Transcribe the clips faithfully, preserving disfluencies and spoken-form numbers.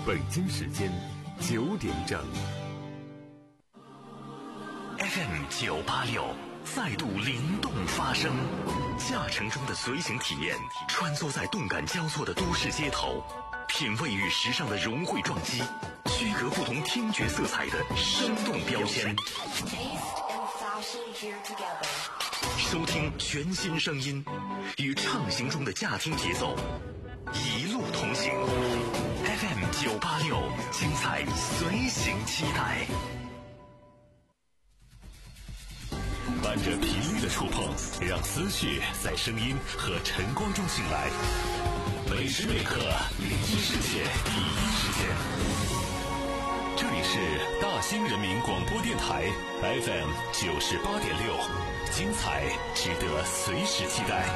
北京时间九点整。 F M 九八六再度灵动发声，驾乘中的随行体验，穿梭在动感交错的都市街头，品味与时尚的融汇撞击，区隔不同听觉色彩的生动标签。收听全新声音，与畅行中的驾听节奏一路同行。F M 九八六，精彩随行期待。伴着频率的触碰，让思绪在声音和晨光中醒来。每时每刻，聆听世界第一时间。这里是大兴人民广播电台 F M 九十八点六，精彩值得随时期待。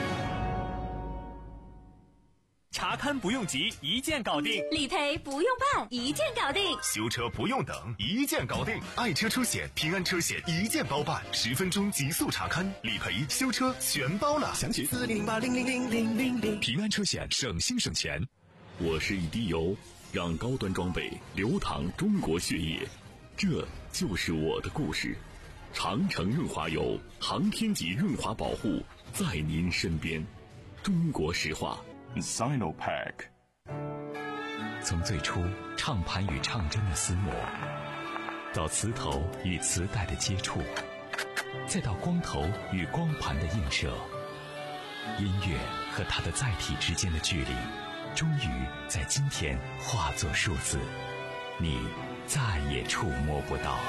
查勘不用急，一键搞定； 理赔不用办，一键搞定； 修车不用等，一键搞定。爱车车险、平安车险一键包办，十分钟极速查勘，理赔、修车全包了。详情四零零八零零零零零零。平安车险，省心省钱。 我是一滴油，让高端装备流淌中国血液，这就是我的故事。长城润滑油，航天级润滑保护，在您身边。中国石化。 Sinopack。 从最初唱盘与唱针的厮磨，到磁头与磁带的接触，再到光头与光盘的映射，音乐和它的载体之间的距离终于在今天化作数字，你再也触摸不到。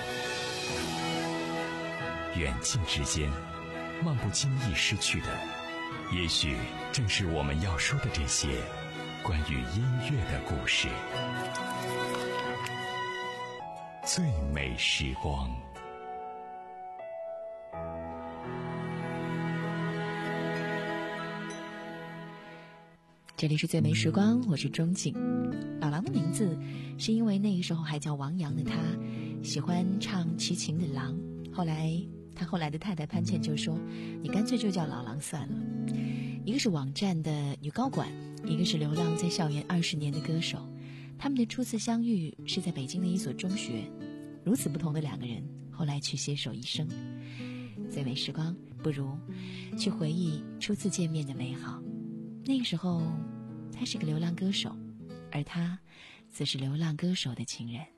远近之间，漫不经意失去的，也许正是我们要说的这些关于音乐的故事。最美时光。 这里是最美时光，我是钟景。老狼的名字是因为那个时候还叫王阳的他喜欢唱齐秦的狼，后来他后来的太太潘倩就说，你干脆就叫老狼算了。一个是网站的女高管，一个是流浪在校园二十年的歌手，他们的初次相遇是在北京的一所中学，如此不同的两个人后来却携手一生。最美时光，不如去回忆初次见面的美好。那个时候他是个流浪歌手，而他则是流浪歌手的情人。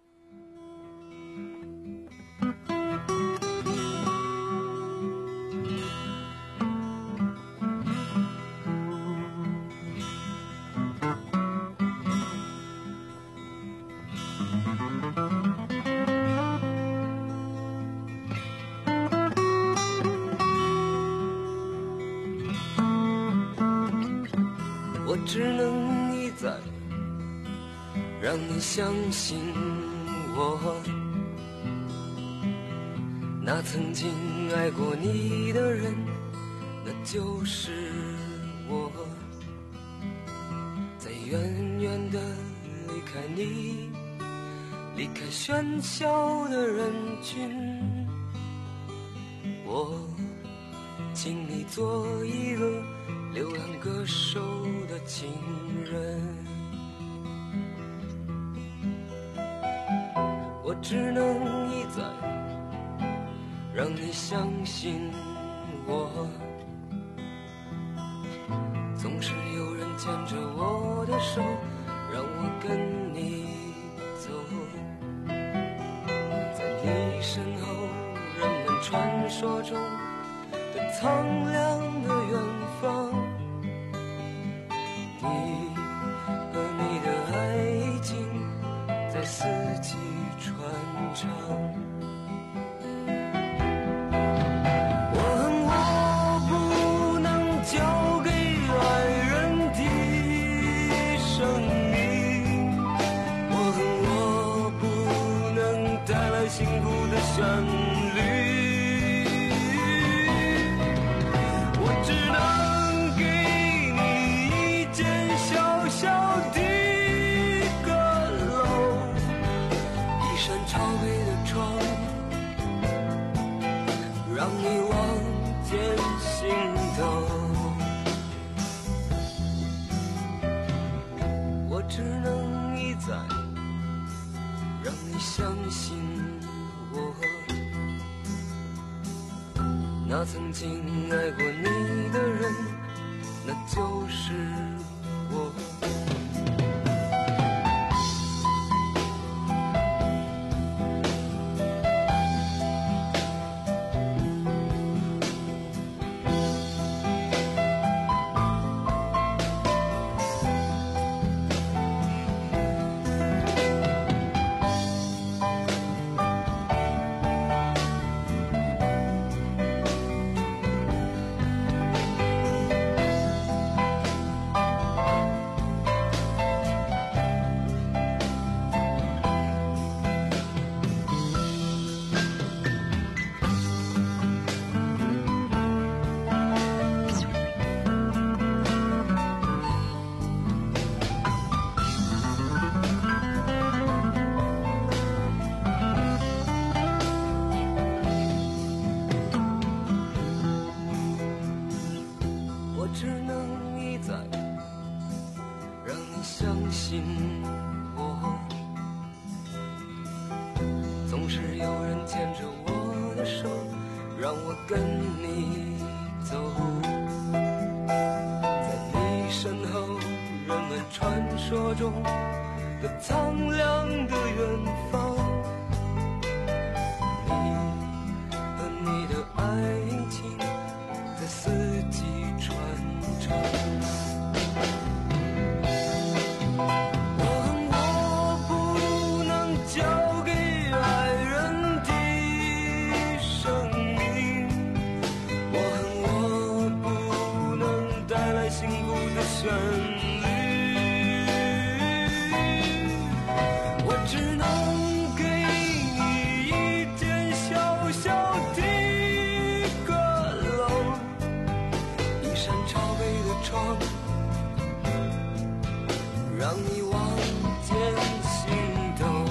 我只能一再让你相信我，那曾经爱过你的人，那就是我。在远远的离开你，离开喧嚣的人群，我请你做一个流浪歌手的情人。我只能一再让你相信我，总是有人牵着我的手，让我跟你走。在你身后，人们传说中的苍凉的远方，你和你的爱情在四季传唱。我恨我不能交给爱人的生命，我恨我不能带来幸福的旋律。让你望见心头，我只能一一再让你相信我，那曾经爱过你的人，那就是我。只能一再让你相信我，总是有人牵着我的手，让我跟你走，在你身后人们传说中的苍凉的远方，你和你的爱情在四季传承。我恨我不能交给爱人的生命，我恨我不能带来幸福的旋律，我只能给你一间小小的阁楼，一扇朝北的窗，让你望见星斗，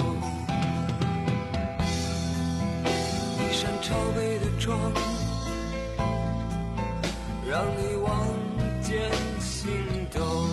一扇朝北的窗，让你望见星斗。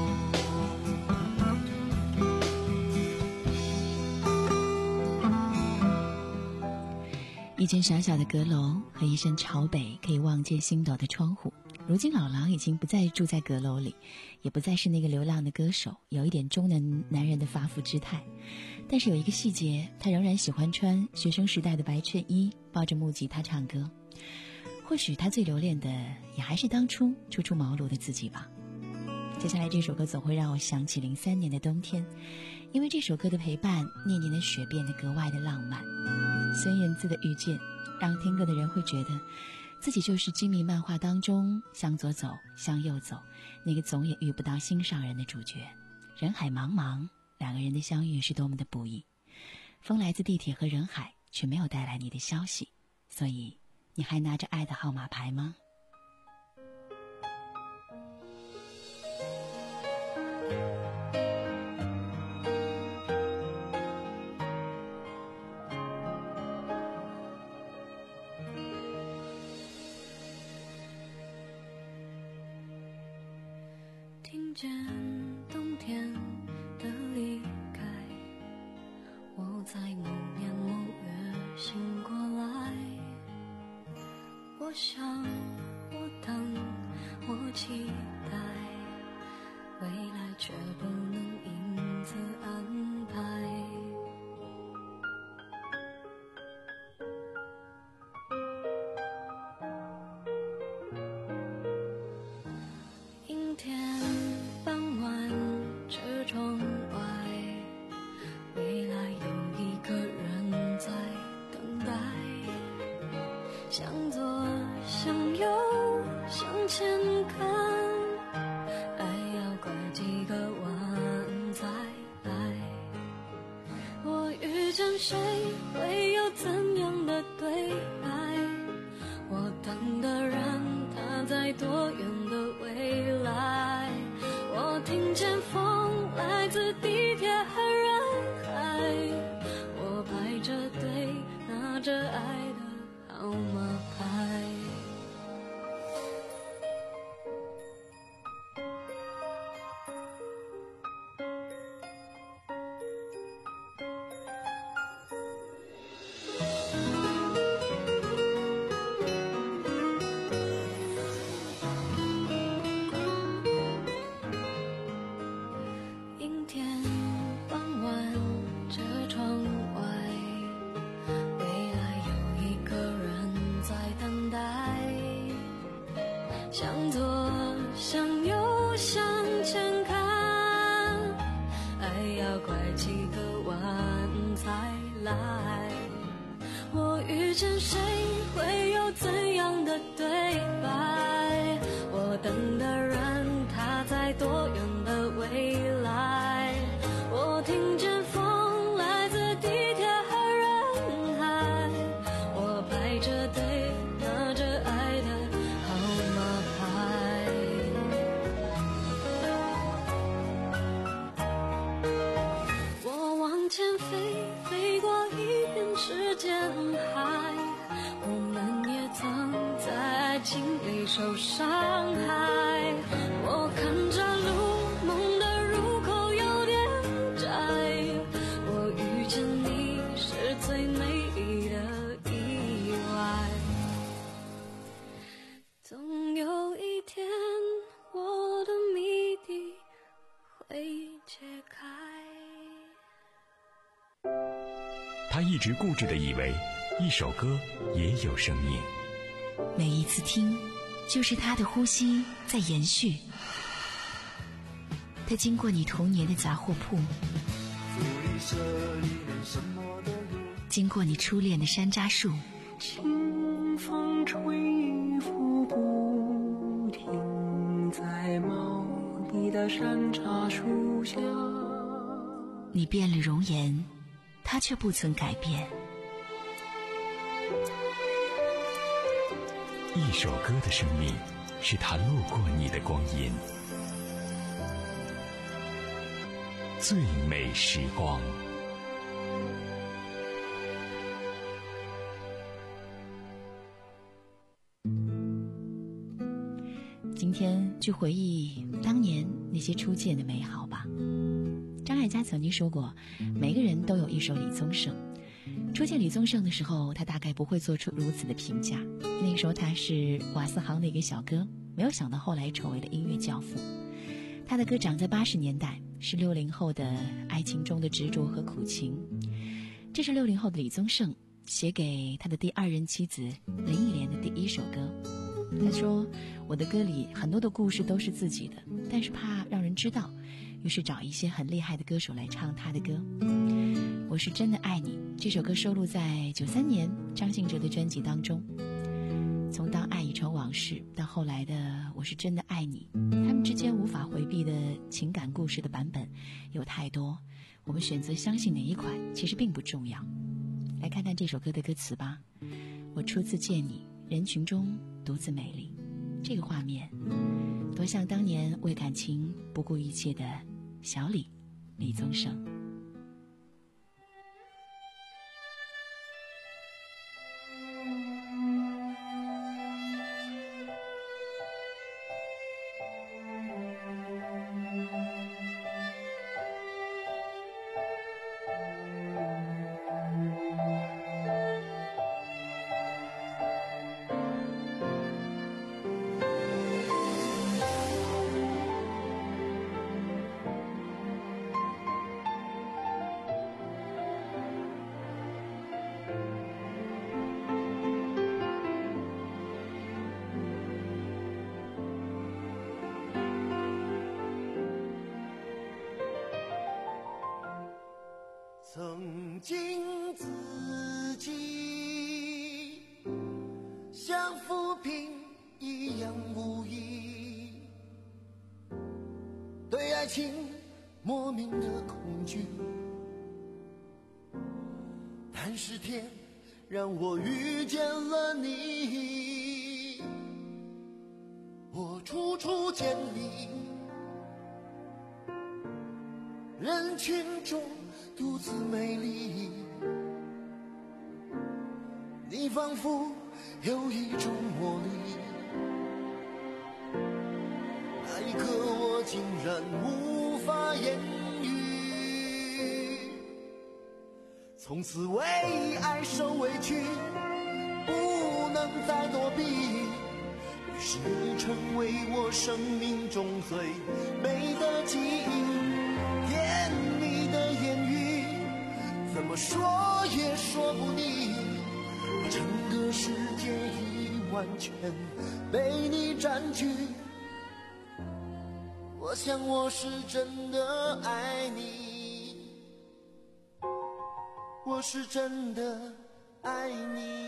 一间小小的阁楼和一扇朝北可以望见星斗的窗户。如今老狼已经不再住在阁楼里，也不再是那个流浪的歌手，有一点中年男人的发福姿态。但是有一个细节，他仍然喜欢穿学生时代的白衬衣，抱着木吉他唱歌。或许他最留恋的也还是当初初出茅庐的自己吧。接下来这首歌总会让我想起零三年的冬天，因为这首歌的陪伴，那年的雪变得格外的浪漫。孙燕姿的遇见，让听歌的人会觉得自己就是精密漫画当中向左走向右走那个总也遇不到心上人的主角。人海茫茫，两个人的相遇是多么的不易。风来自地铁和人海，却没有带来你的消息，所以你还拿着爱的号码牌吗？ 听见冬天的离开，我在某年某月醒过来。我想，我等，我期待，未来却不能因此安排。阴天傍晚，车窗外，未来有一个人在等待。向左向右向前看，爱要拐几个弯再来。我遇见谁会有怎样的对白？我等的人他在多远的未来？我听见风来自地铁和人海，我排着队拿着爱的号码牌。 见谁会有怎样的对白，我等的人他在多远的未来，我听见风来自地铁和人海，我排着队拿着爱的号码牌，我往前飞，飞过一片时间海，我们也曾在爱情里受伤害，我看着路，梦的入口有点窄，我遇见你是最美丽的意外，总有一天我的谜底会解开。 他一直固执地以为一首歌也有生命， 每一次听就是他的呼吸在延续，他经过你童年的杂货铺，经过你初恋的山楂树， 清风吹拂不停，在茂密的山楂树下， 你变了容颜，他却不曾改变。 一首歌的生命是他路过你的光阴，最美时光。 今天去回忆当年那些初见的美好吧。张艾嘉曾经说过，每个人都有一首李宗盛。初见李宗盛的时候，他大概不会做出如此的评价。那个时候他是瓦斯行的一个小哥，没有想到后来成为了音乐教父。他的歌长在八十年代，是六零后的爱情中的执着和苦情。这是六零后的李宗盛写给他的第二任妻子林忆莲的第一首歌。他说，我的歌里很多的故事都是自己的，但是怕让人知道，于是找一些很厉害的歌手来唱他的歌。我是真的爱你，这首歌收录在九三年张信哲的专辑当中。从当爱已成往事到后来的我是真的爱你，他们之间无法回避的情感故事的版本有太多，我们选择相信哪一款其实并不重要。来看看这首歌的歌词吧。我初次见你，人群中独自美丽，这个画面多像当年为感情不顾一切的小李李宗盛。 曾经自己像浮萍一样无依，对爱情莫名的恐惧，但是天让我遇见了你，我处处见你，人群中独自美丽，你仿佛有一种魔力，那一刻我竟然无法言语，从此为爱受委屈，不能再躲避，于是你成为我生命中最美的记忆，甜蜜的言语怎么说也说不腻，整个世界已完全被你占据，我想我是真的爱你，我是真的爱你。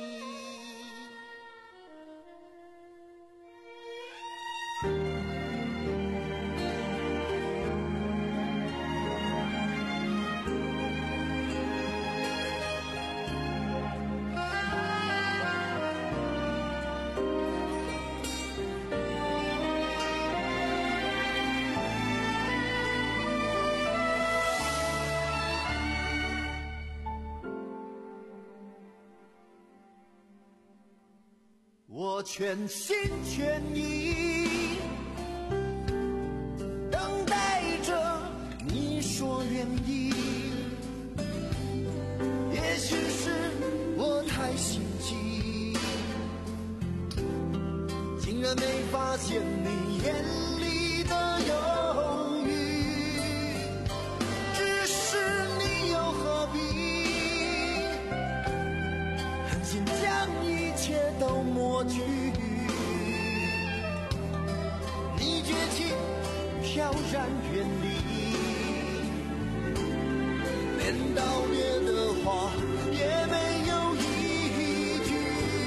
我全心全意等待着你说愿意，也许是我太心急，竟然没发现你眼里的犹豫，只是你又何必狠心将一切都抹去，你绝情飘然远离，连道别的话也没有一句，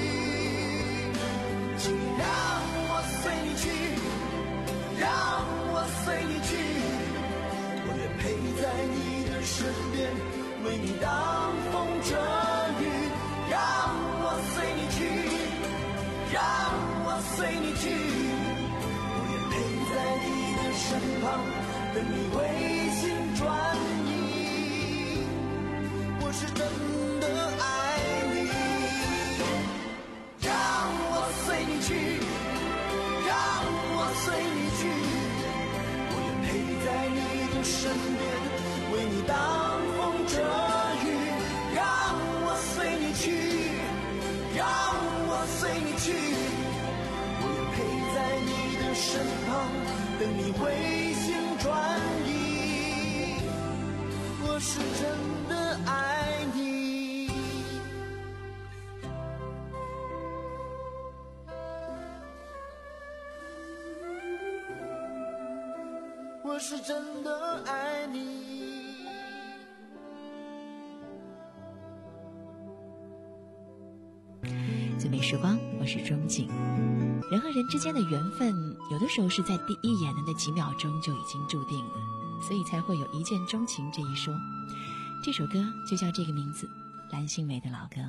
请让我随你去，让我随你去，我愿陪在你的身边，为你挡风遮雨，让我随你去，让我随你去，我愿陪在你的身旁，等你回心转意，我是真的爱你，让我随你去，让我随你去，我愿陪在你的身边，为你挡风遮雨，让我随你去，让我随你去，我愿陪在你的身旁，等你回心转意，我是真的爱你，我是真的爱你。 最美时光，我是钟景。人和人之间的缘分，有的时候是在第一眼的那几秒钟就已经注定了，所以才会有一见钟情这一说。这首歌就叫这个名字，蓝心湄的老歌。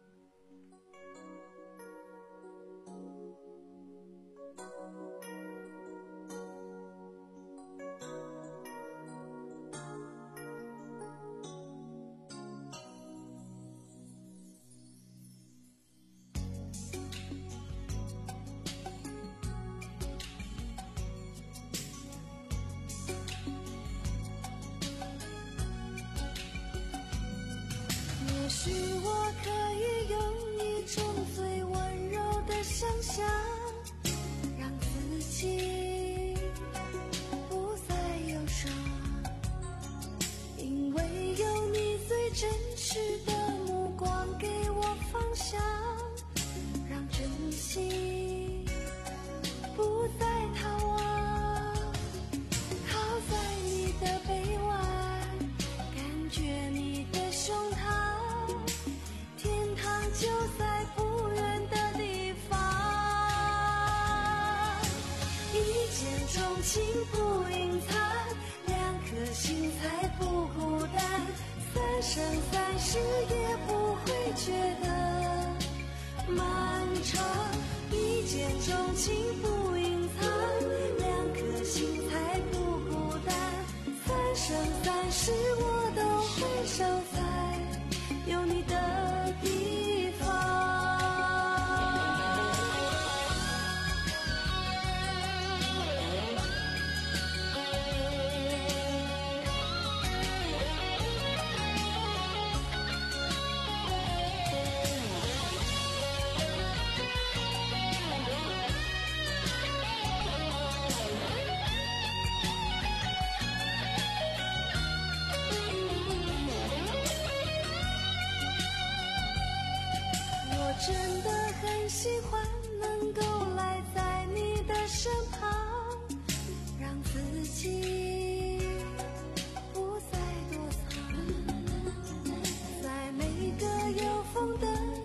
也许我可以用一种最温柔的想象，让自己不再忧伤，因为有你最真实的目光给我方向，让真心不再逃亡，靠在你的臂弯，感觉你的胸膛，就在不远的地方，一见钟情不隐藏，两颗心才不孤单，三生三世也不会觉得漫长，一见钟情不隐藏，两颗心才不孤单，三生三世我都会守在有你的地方。我真的很喜欢能够赖在你的身旁，让自己不再躲藏，在每个有风的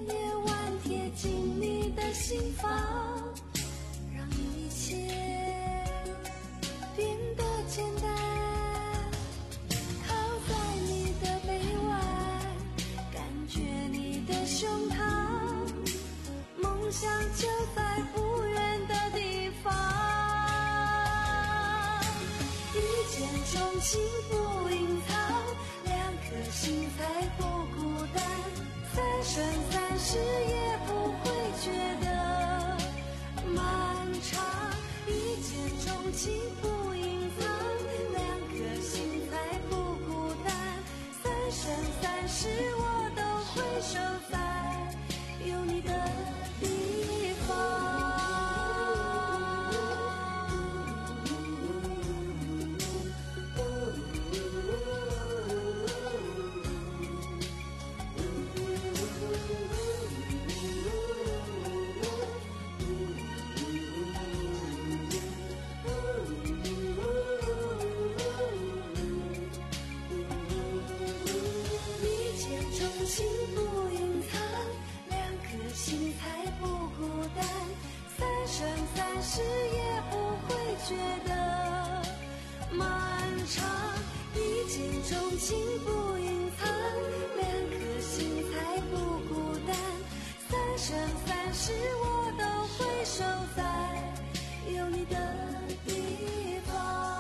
情不隐藏，两颗心才不孤单。三生三世也不会觉得漫长，一见钟情不隐藏，两颗心才不孤单。三生三世我都会守在有你的地方。情不隐藏，两颗心才不孤单。三生三世也不会觉得漫长，一见钟情不隐藏，两颗心才不孤单。三生三世我都会守在有你的地方。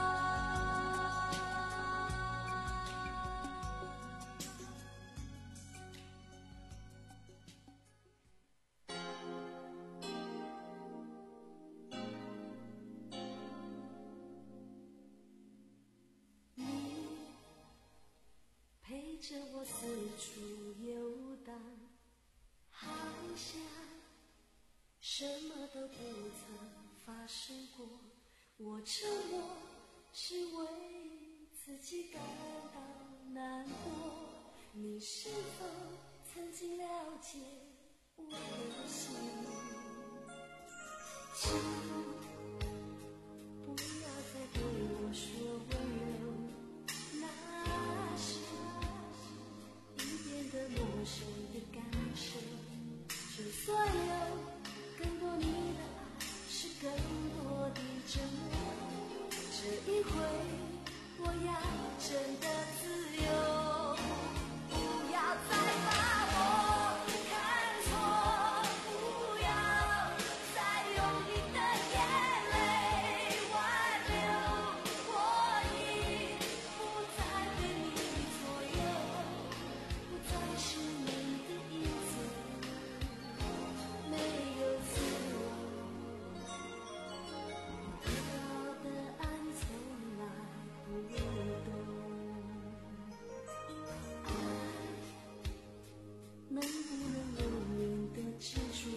陪着我四处游荡，好像什么都不曾发生过。我沉默是为自己感到难过。你是否曾经了解我的心？请不要再对我说温柔，那是一点的陌生的感受。就算有更多你的爱，是更多的折磨，这一回我要真的自由，不要再把我看错，不要再用你的眼泪挽留，我已不再被你左右，不再是你的影子，没有自我，得到的爱从来不流动。爱能不能永远的执着？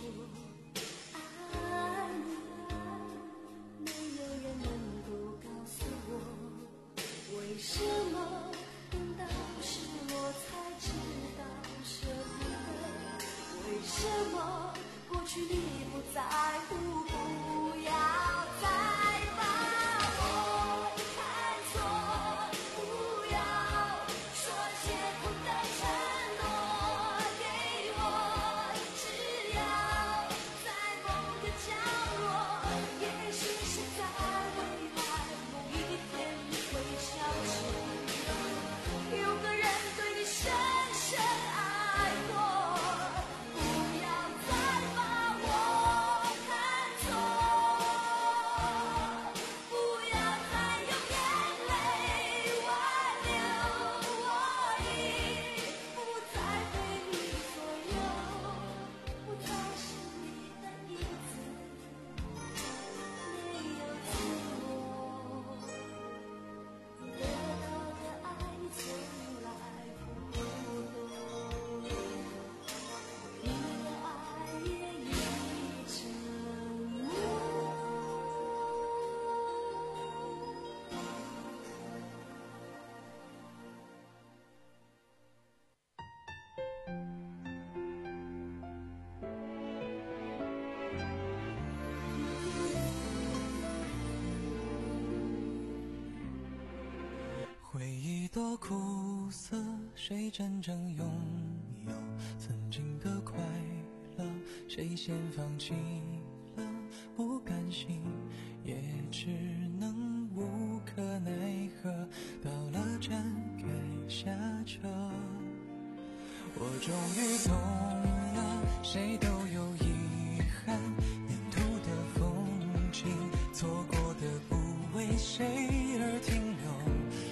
爱你，没有人能够告诉我，为什么等到失落才知道舍不得？为什么过去你不在乎？不要再把我看错，不要说些苦的承诺给我，只要在某个角落，也许是在未来某一天你会消失，有个人对你深深爱过。不要再把我看错，不要再用眼泪挽留，我已不再被你左右，不再是你的影子，没有自我，得到的爱从来不流动，你的爱也已沉默。 回忆多苦涩，谁真正拥有曾经的快乐？谁先放弃了？不甘心，也只能无可奈何。到了站该下车，我终于懂了，谁都有遗憾，沿途的风景，错过的不为谁而停留。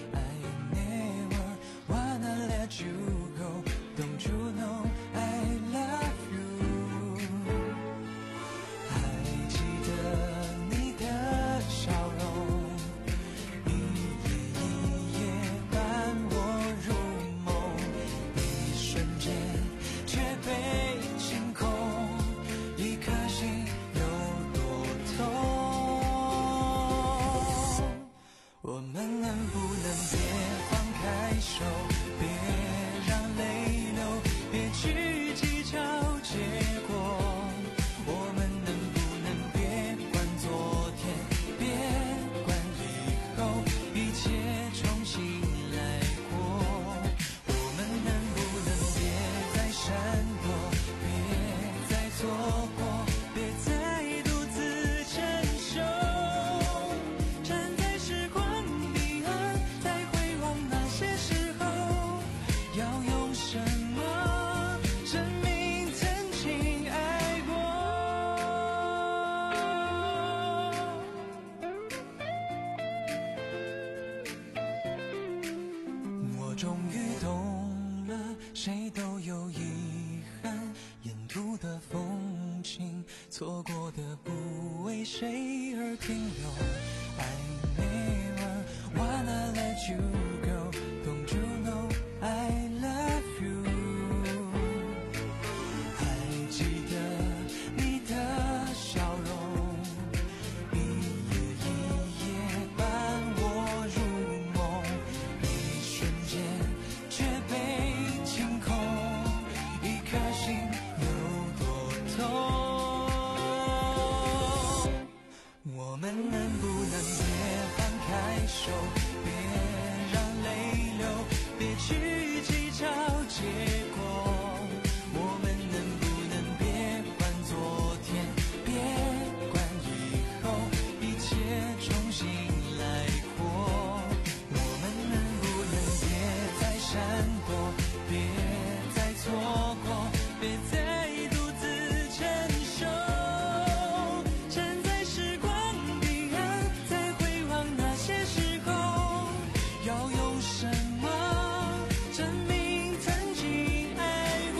终于懂了，谁都有遗憾，沿途的风景错过的不为谁而停留。I never wanna let you go, don't you know I love you。 还记得你的笑容，一夜一夜伴我入梦，一瞬间却被清空，一颗心有多痛。我们能不能别放开手，别让泪流，别去计较结果。我们能不能别管昨天，别管以后，一切重新来过。我们能不能别再闪躲，别再错过，别再独自承受。站在时光彼岸，再回望那些时候，要用什么证明曾经爱过？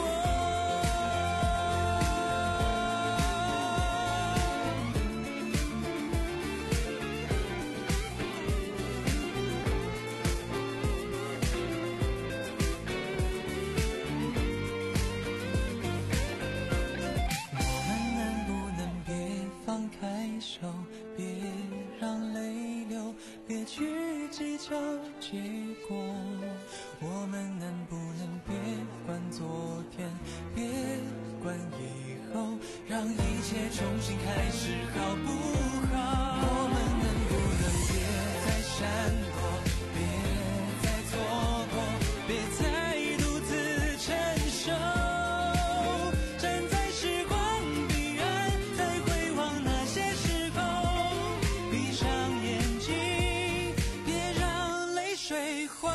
我们能不能别放开手，别让泪流，别去计较结果。我们能不能别管昨天，别管以后，让一切重新开始好不好？我们能不能别再闪躲，别再错过，别再独自承受。站在时光彼岸，再回望那些时候，闭上眼睛，别让泪水滑落。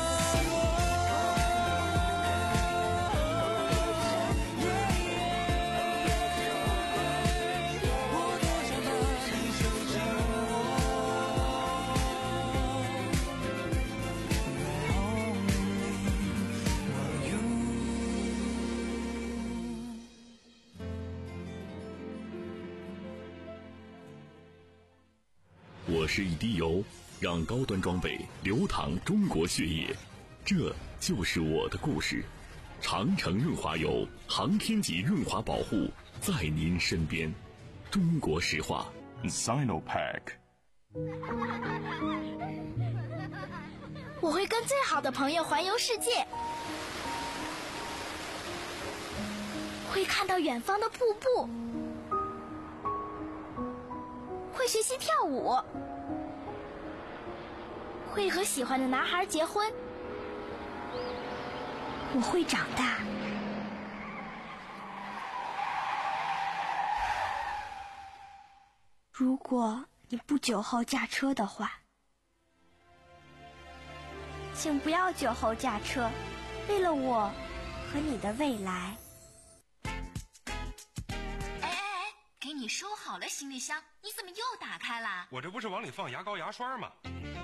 我多想把你收进我。I only want you。 我是一滴油，让高端装备流淌中国血液，这就是我的故事。长城润滑油，航天级润滑保护，在您身边。中国石化 Sinopec。 我会跟最好的朋友环游世界，会看到远方的瀑布，会学习跳舞，会和喜欢的男孩结婚。我会长大。如果你不酒后驾车的话，请不要酒后驾车，为了我和你的未来。 哎哎哎，给你收好了行李箱，你怎么又打开了？ 我这不是往里放牙膏牙刷吗？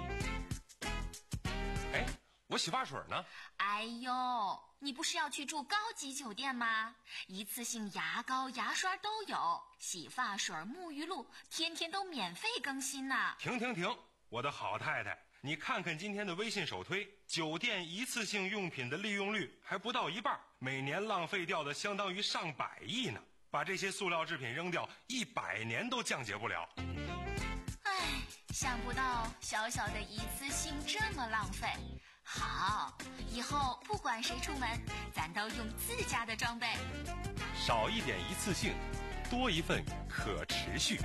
哎，我洗发水呢。 哎呦，你不是要去住高级酒店吗？一次性牙膏牙刷都有，洗发水沐浴露天天都免费更新呢。 停停停，我的好太太，你看看今天的微信首推，酒店一次性用品的利用率还不到一半，每年浪费掉的相当于上百亿呢。把这些塑料制品扔掉，一百年都降解不了。 唉，想不到小小的一次性这么浪费。好，以后不管谁出门，咱都用自家的装备。 少一点一次性，多一份可持续。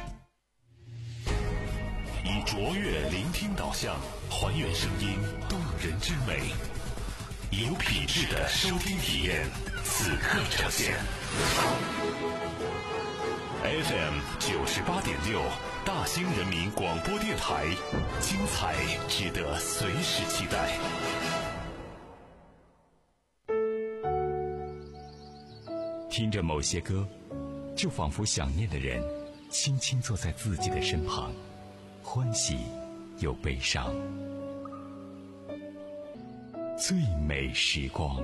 以卓越聆听导向，还原声音动人之美，有品质的收听体验，此刻呈现。F M 九十八点六，大兴人民广播电台，精彩值得随时期待。 听着某些歌，就仿佛想念的人轻轻坐在自己的身旁，欢喜又悲伤。 最美时光。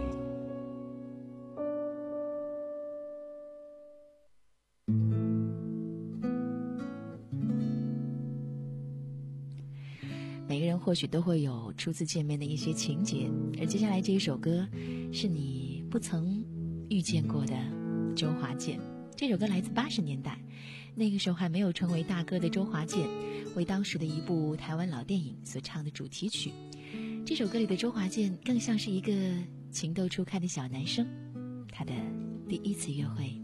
每个人或许都会有初次见面的一些情节，而接下来这一首歌是你不曾遇见过的周华健。这首歌来自八十年代，那个时候还没有成为大哥的周华健为当时的一部台湾老电影所唱的主题曲。这首歌里的周华健更像是一个情窦初开的小男生，他的第一次约会。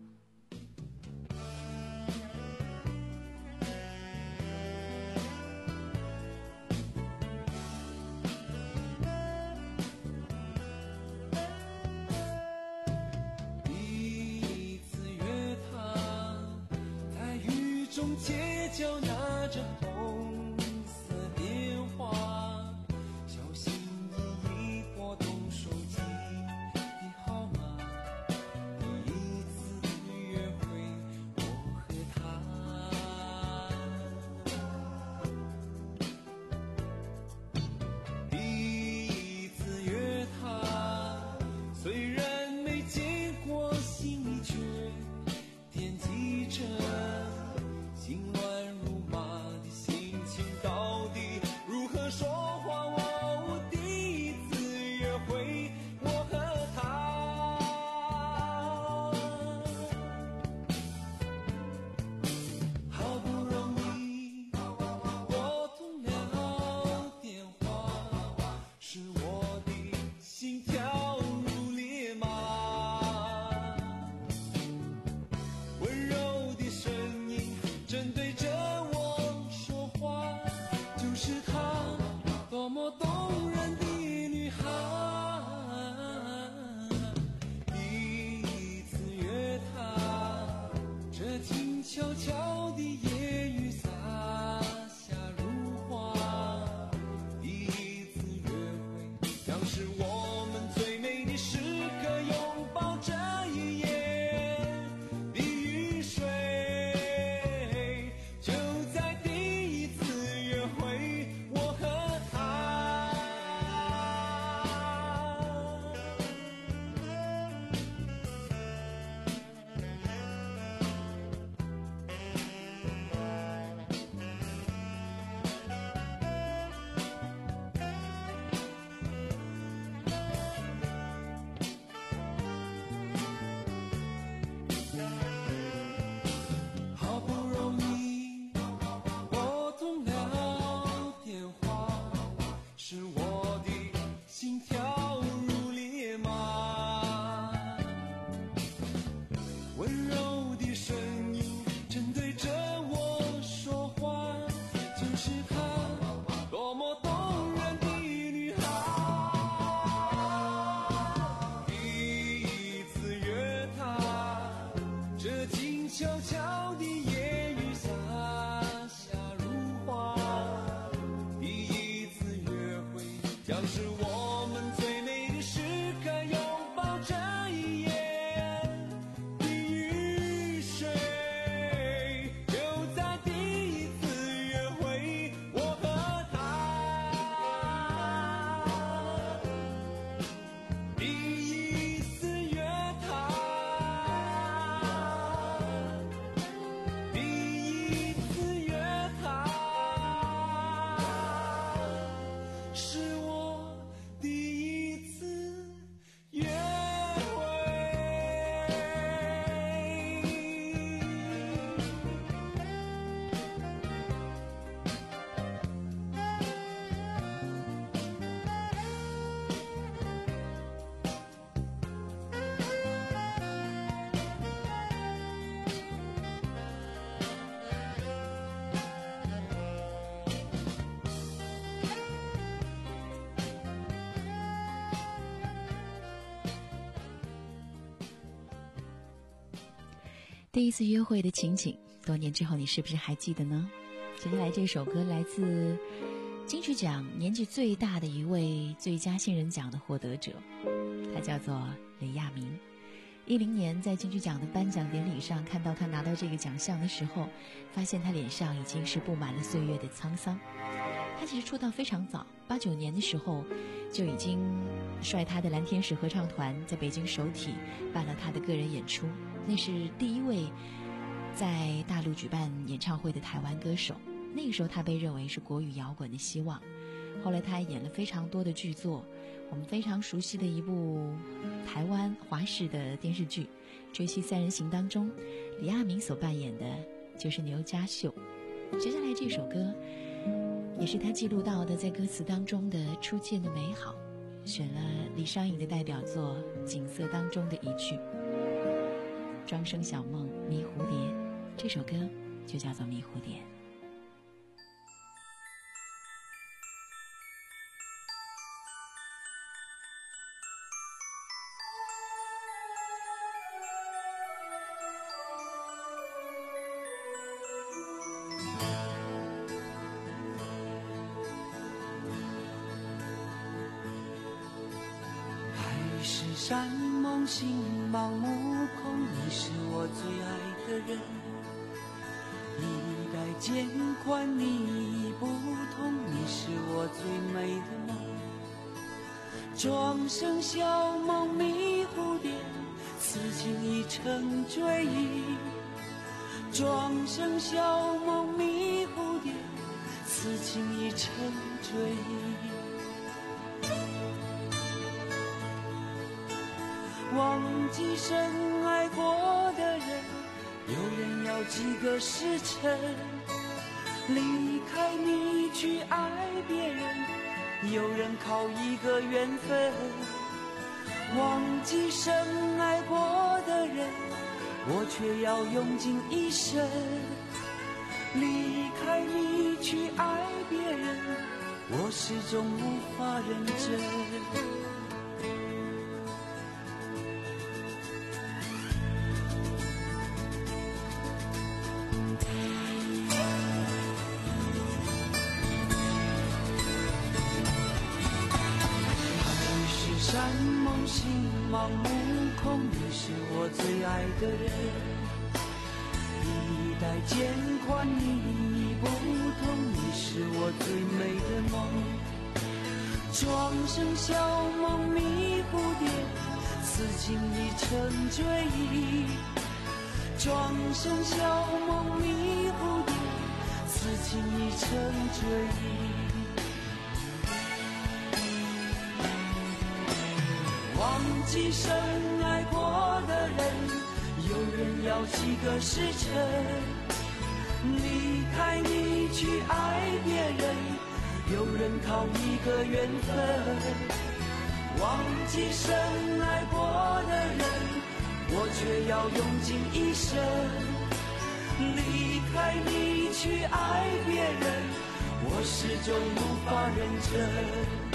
街角拿着红色电话，小心翼翼拨动手机的号码。第一次约会，我和他。第一次约他，虽然没见过，心里却惦记着。心乱如麻的心情到底如何说话？我第一次约会，我和他，好不容易拨通了电话，是我的心跳如烈马，温柔的声音正对着我说话，就是她，多么动人的女孩。第一次约她，这静悄悄的夜雨洒下如花。第一次约会，像是我们最美的时刻，拥抱这一夜的雨水。悄悄的夜雨洒下如花，第一次约会，像是我们最美的时刻，拥抱这一夜的雨水。就在第一次约会，我和他，第一次约他。 第一次约会的情景，多年之后你是不是还记得呢？接下来这首歌来自金曲奖年纪最大的一位最佳新人奖的获得者，他叫做雷亚明。一零年在金曲奖的颁奖典礼上，看到他拿到这个奖项的时候，发现他脸上已经是布满了岁月的沧桑。他其实出道非常早，八九年的时候就已经率他的蓝天使合唱团在北京首体办了他的个人演出，那是第一位在大陆举办演唱会的台湾歌手。那个时候他被认为是国语摇滚的希望。后来他演了非常多的剧作，我们非常熟悉的一部台湾华视的电视剧《追妻三人行》当中，李亚明所扮演的就是牛家秀。接下来这首歌也是他记录到的在歌词当中的初见的美好，选了李商隐的代表作《景色》当中的一句庄生晓梦迷蝴蝶，这首歌就叫做迷蝴蝶。 山梦醒盲目空，你是我最爱的人。衣带渐宽你已不同，你是我最美的梦。庄生晓梦迷蝴蝶，此情已成追忆。庄生晓梦迷蝴蝶，此情已成追忆。忘记深爱过的人，有人要几个时辰。离开你去爱别人，有人靠一个缘分。忘记深爱过的人，我却要用尽一生。离开你去爱别人，我始终无法认真。山梦醒盲目空，你是我最爱的人。衣带渐宽你已不同，你是我最美的梦。庄生晓梦迷蝴蝶，此情已成追忆。庄生晓梦迷蝴蝶，此情已成追忆。忘记深爱过的人，有人要几个时辰。离开你去爱别人，有人靠一个缘分。忘记深爱过的人，我却要用尽一生。离开你去爱别人，我始终无法认真。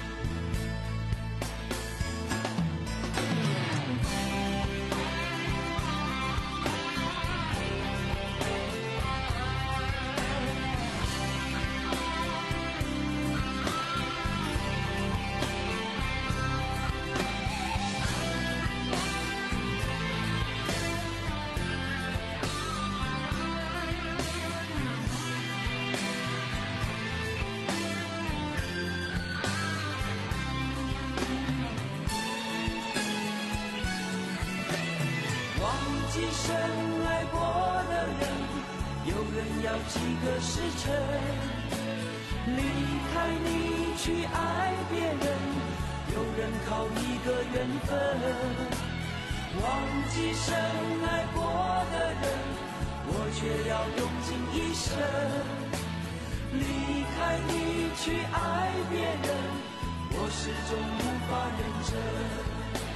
忘记深爱过的人，有人要几个时辰。离开你去爱别人，有人靠一个缘分。忘记深爱过的人，我却要用尽一生。离开你去爱别人，我始终无法认真。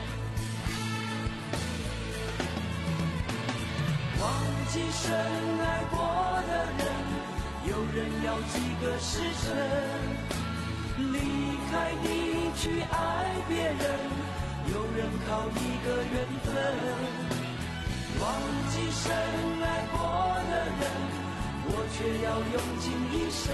忘记深爱过的人，有人要几个时辰。离开你去爱别人，有人靠一个缘分。忘记深爱过的人，我却要用尽一生。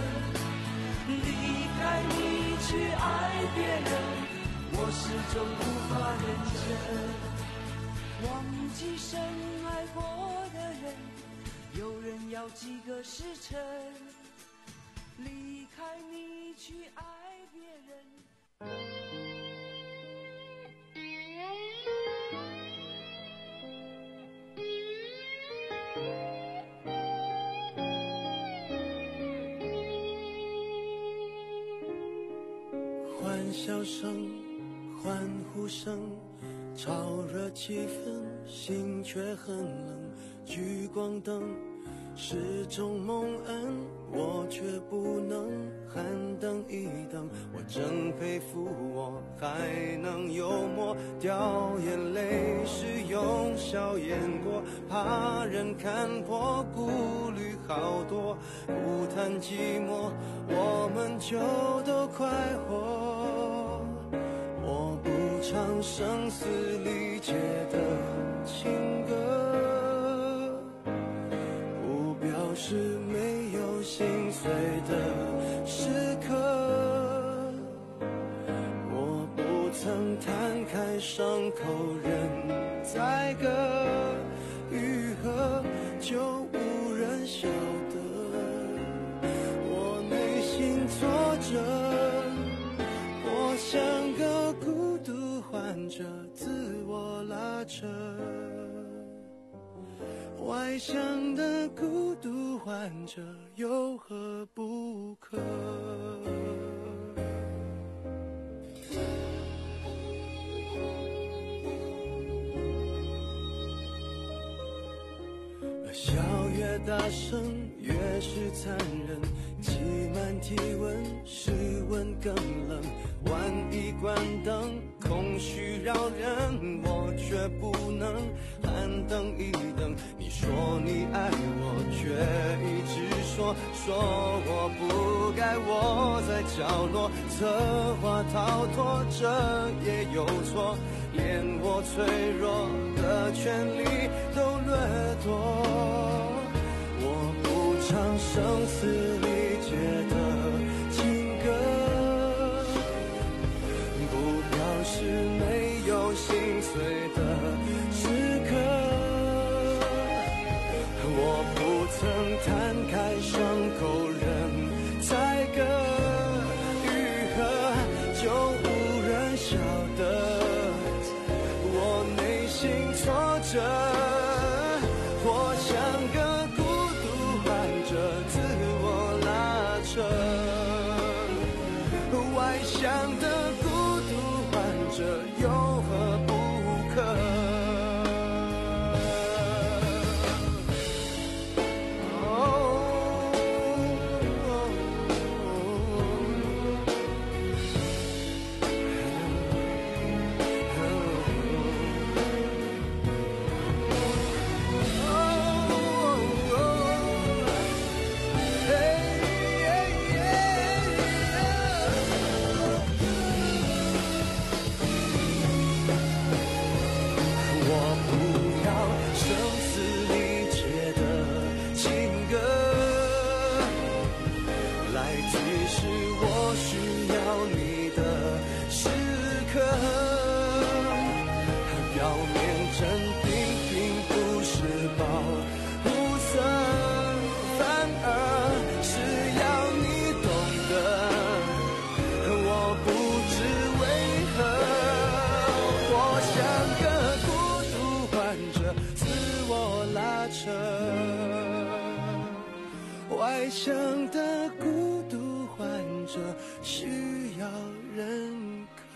离开你去爱别人，我始终无法认真。忘记深爱过的人，有人要几个时辰。离开你去爱别人。 欢笑声，欢呼声，炒热气氛，心却很冷。聚光灯是种蒙恩，我却不能喊等一等。我真佩服我还能幽默，掉眼泪是用笑掩过，怕人看破，顾虑好多，不谈寂寞，我们就都快活。我不唱声嘶力竭的情歌，不表示没有心碎的时刻，我不曾摊开伤口任宰割，愈合就无人晓得我内心挫折，我像个孤独患者，自我拉扯，外向的孤独患者有何不可？笑越大声越是残忍，挤满体温，室温更冷。万一关灯，空虚扰人，我却不能喊等一等。你说你爱我，却一直说说我不该窝在角落，策划逃脱，这也有错，连我脆弱的权利都掠夺。我不唱声嘶力竭的情歌，不表示没有心碎的时刻，我不曾摊开伤口任宰割，愈合就无人晓得我内心挫折。我像个孤独患者，自我拉扯，外向的孤独患者有何不可？外向的孤独患者需要认可。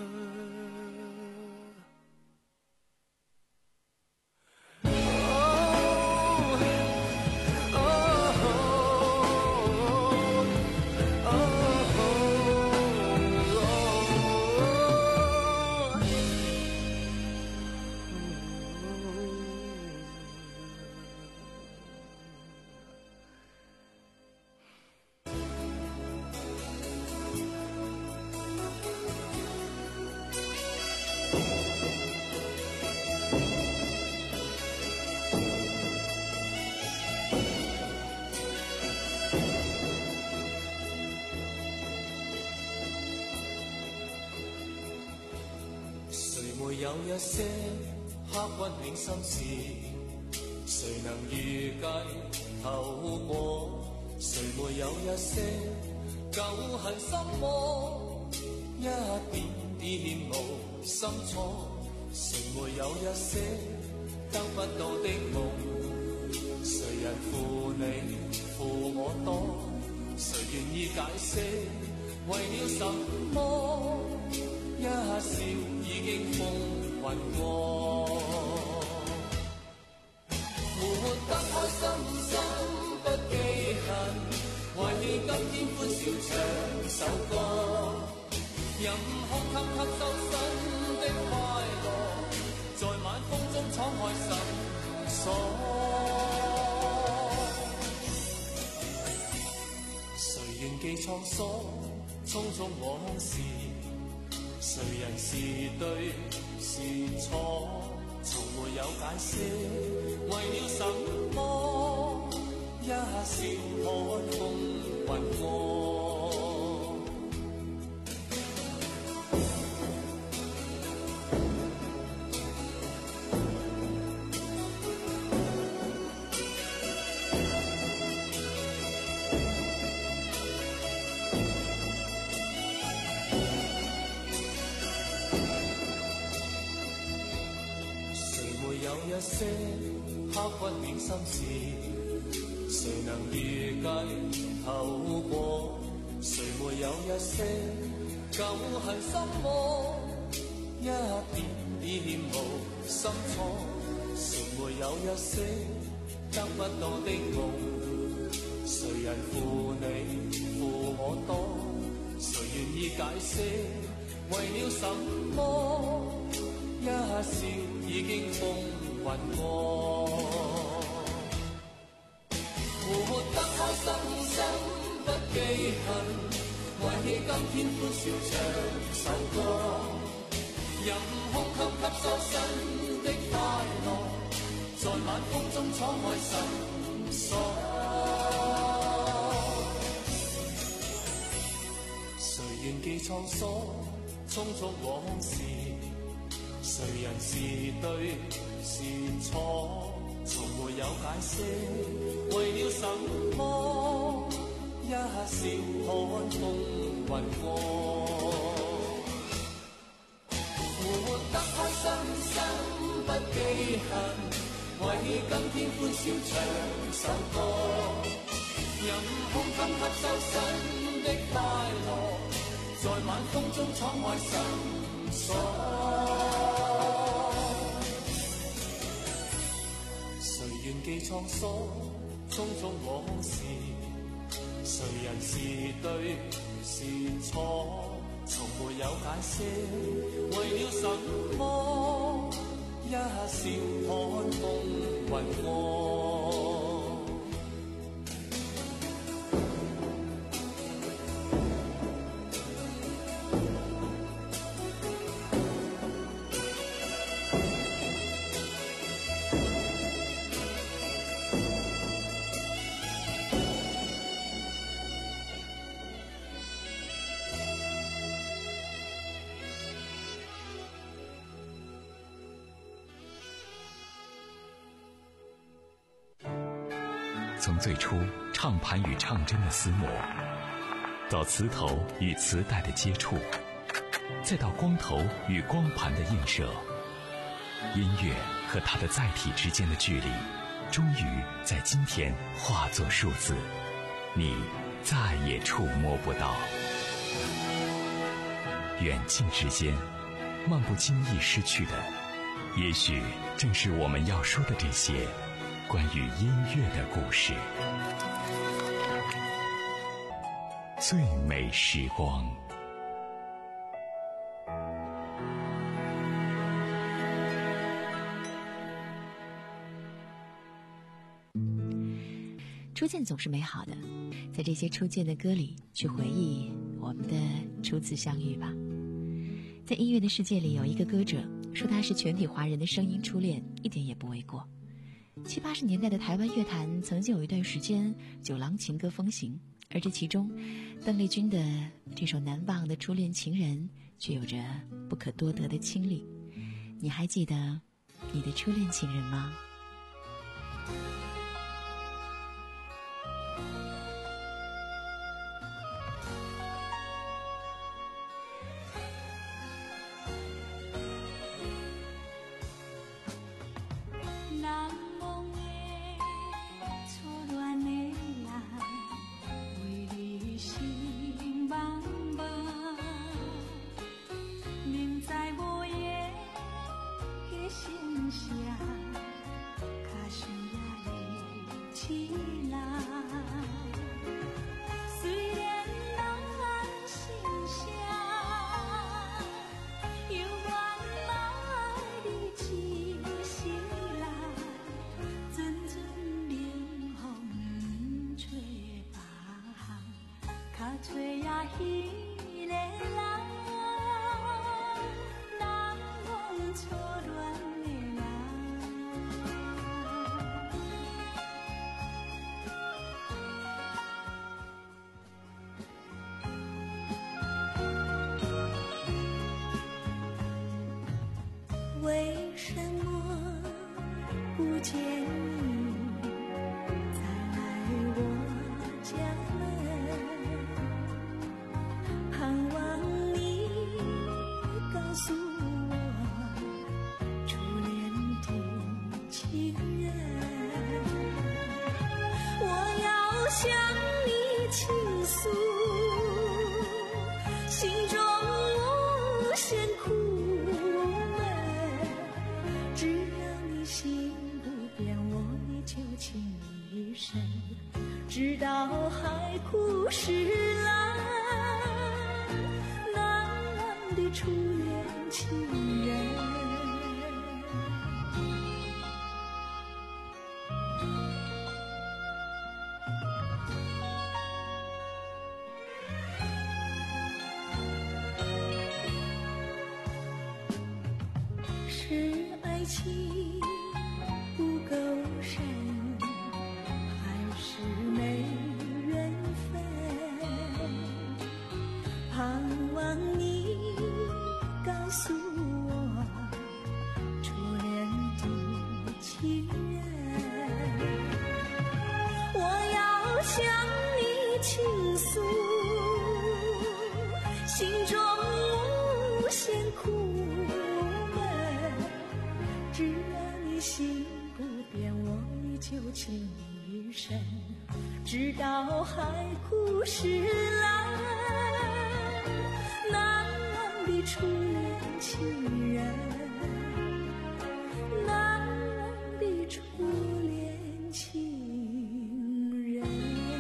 有一些刻骨銘心事，誰能預計透過？誰沒有一些舊恨心魔， 一點點無心錯，誰沒有一些得不到的夢？誰人負你負我多？誰願意解釋為了什麼？一笑已經風雲過，活得開心心不記恨，懷起今天歡笑唱首歌，任空吸吸收新的快樂，在晚風中敞開心鎖。誰願記滄桑，匆匆往事，誰人是對是錯，從沒有解釋，為了什麼？一笑看風雲過，一些刻骨銘心事，誰能預計透過？誰沒有一些舊恨心魔？一點點無心錯，誰沒有一些得不到的夢？誰人負你負我多？誰願意解釋為了什麼？一笑已經風雲過，活得開心心不記恨，懷起今天歡笑唱首歌，任空吸吸收新的快樂，在晚風中敞開心鎖。誰願記滄桑，匆匆往事，誰人是對是錯，從沒有解釋，為了什麼？一笑看風雲過，活得開心心不記恨，懷起今天歡笑唱首歌，任空間吸收新的快樂，在晚風中敞開心鎖。誰願記滄桑，匆匆往事，誰人是對是錯，從沒有解釋，為了什麼？一笑看風雲過。 从最初唱盘与唱针的厮磨，到磁头与磁带的接触，再到光头与光盘的映射，音乐和它的载体之间的距离，终于在今天化作数字，你再也触摸不到。远近之间，漫不经意失去的，也许正是我们要说的这些关于音乐的故事。最美时光， 初见总是美好的，在这些初见的歌里去回忆我们的初次相遇吧。在音乐的世界里，有一个歌者说他是全体华人的声音初恋，一点也不为过。七八十年代的台湾乐坛曾经有一段时间酒廊情歌风行，而这其中邓丽君的这首难忘的初恋情人却有着不可多得的亲历。你还记得你的初恋情人吗？ 为什么不见你再来我家门？盼望你告诉我初恋的情人，我要向你倾诉心中无限苦闷，只要你心不变，我依旧情你一生，直到海枯石烂，难忘的初恋情人。是爱情不够深，还是没缘分？盼望你告诉我初恋的情人，我要向你倾诉心中无限苦闷，只要你心不变，我依旧情你一生，直到海枯石烂，难忘的初恋情人，难忘的初恋情人。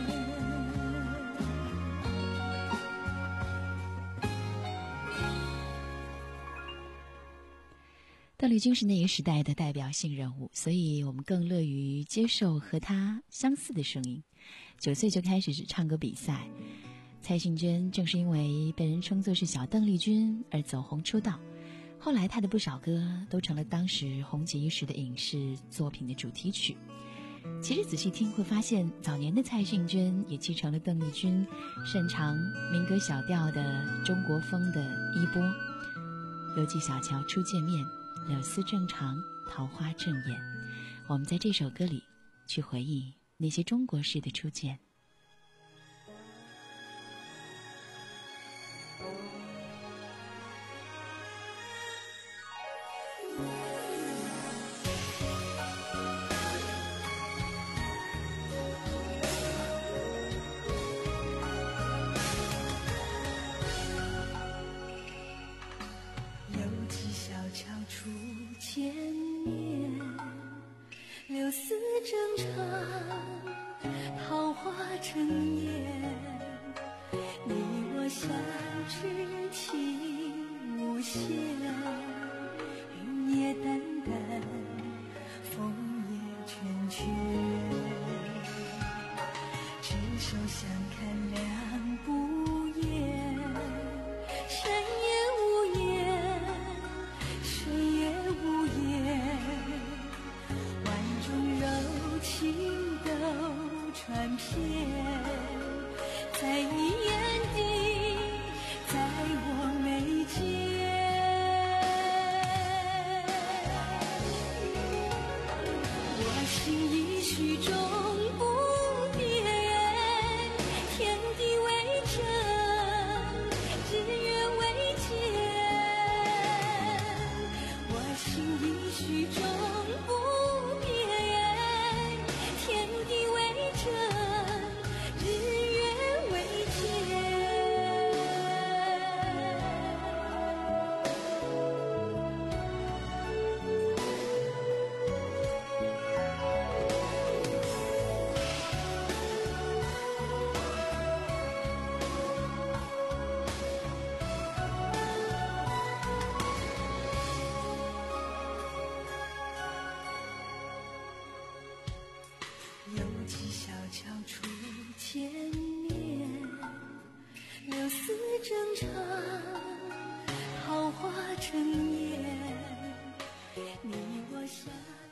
邓丽君是那个时代的代表性人物，所以我们更乐于接受和她相似的声音。九岁就开始唱歌比赛，蔡幸娟正是因为被人称作是小邓丽君而走红出道，后来她的不少歌都成了当时红极一时的影视作品的主题曲。其实仔细听会发现，早年的蔡幸娟也继承了邓丽君擅长民歌小调的中国风的衣钵，犹记小桥初见面，柳丝正长，桃花正艳。我们在这首歌里去回忆那些中国式的初见。 初见面，柳丝正长，桃花正艳，你我相知情无限，云也淡淡，风也圈圈，执手相看两不厌，深夜无言，深夜无言，万种柔情都传遍，在你眼底，在我眉间。我心已许中不变，天地为证，日月为鉴。我心已许中不变，天地为证，日月为鉴。犹记小桥初见面，柳丝正长，桃花正艳，你我相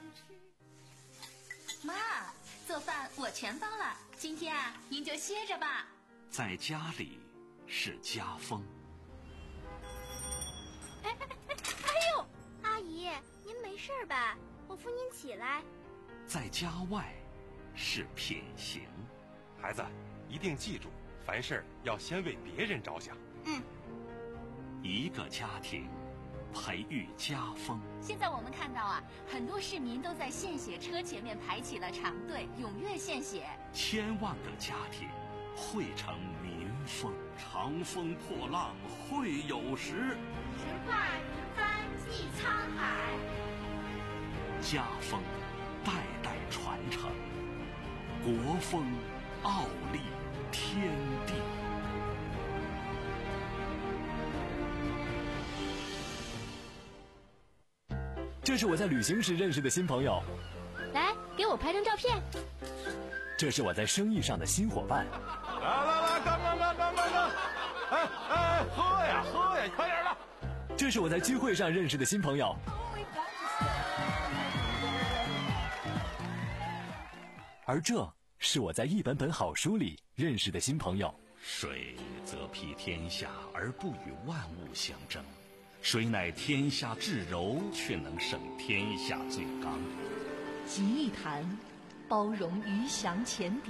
知。 妈，做饭我全包了，今天啊，您就歇着吧。 在家里是家风。 哎哎哎！哎呦，阿姨， 儿吧，我扶您起来。 在家外是品行。 孩子，一定记住，凡事要先为别人着想。 嗯。 一个家庭培育家风。 现在我们看到啊，很多市民都在献血车前面排起了长队，踊跃献血。 千万个家庭汇成民风。长风破浪会有时， 直挂云帆济沧海。 家风代代传承，国风傲立天地。 这是我在旅行时认识的新朋友， 来给我拍张照片。 这是我在生意上的新伙伴。 来来来，干干干干干干！哎哎，喝呀喝呀，快点的！ 这是我在聚会上认识的新朋友。而这是我在一本本好书里认识的新朋友。 水则披天下而不与万物相争，水乃天下至柔，却能胜天下最刚。 集一谈，包容鱼翔浅底；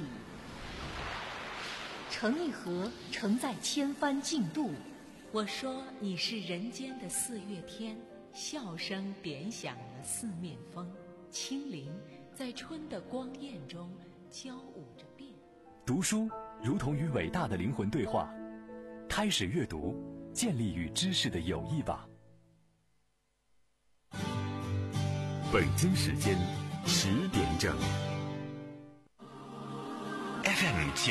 成一河，承载千帆竞渡。我说你是人间的四月天，笑声点响了四面风，清灵在春的光艳中交舞着变。 读书如同与伟大的灵魂对话，开始阅读，建立与知识的友谊吧。 北京时间十点整。F M